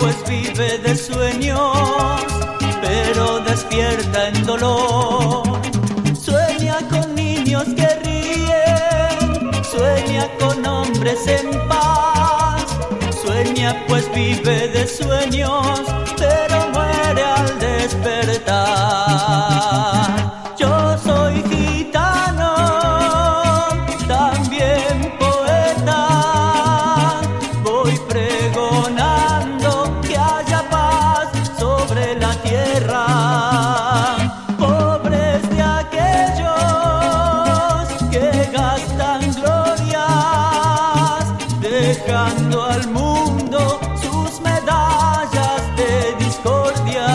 pues vive de sueños, pero despierta en dolor. Sueña con niños que ríen, sueña con hombres en paz. Sueña pues vive de sueños, pero muere al despertar. Yo soy gitano, también poeta, voy pregonando que haya paz sobre la tierra. Pobres de aquellos que gastan glorias, dejando al mundo sus medallas de discordia.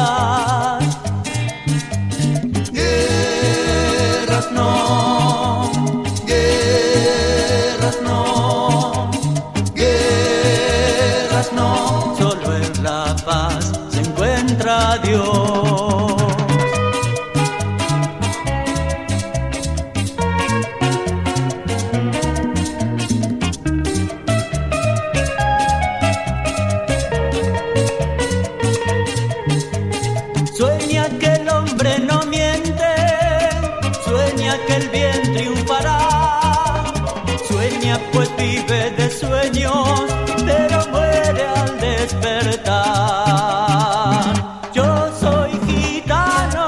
Guerras no, guerras no, guerras no, solo en la paz se encuentra Dios. Sueña que el hombre no miente, sueña que el bien triunfará. Sueña pues vive de sueños, pero muere al despertar. Yo soy gitano,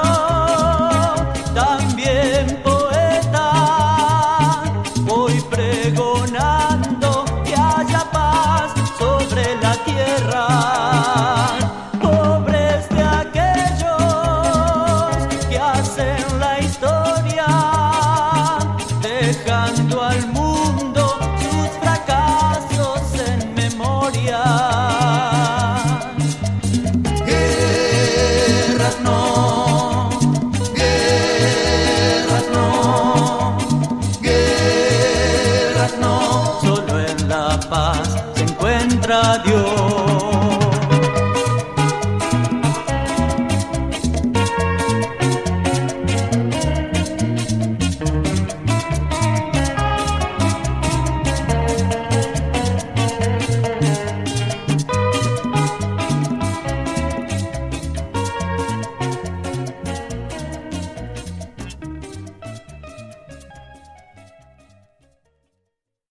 también poeta, voy pregonando que haya paz sobre la tierra. Pobres de aquellos que hacen la historia, dejando al mundo sus fracasos en memoria. Guerras no, guerras no, guerras no, solo en la paz se encuentra Dios.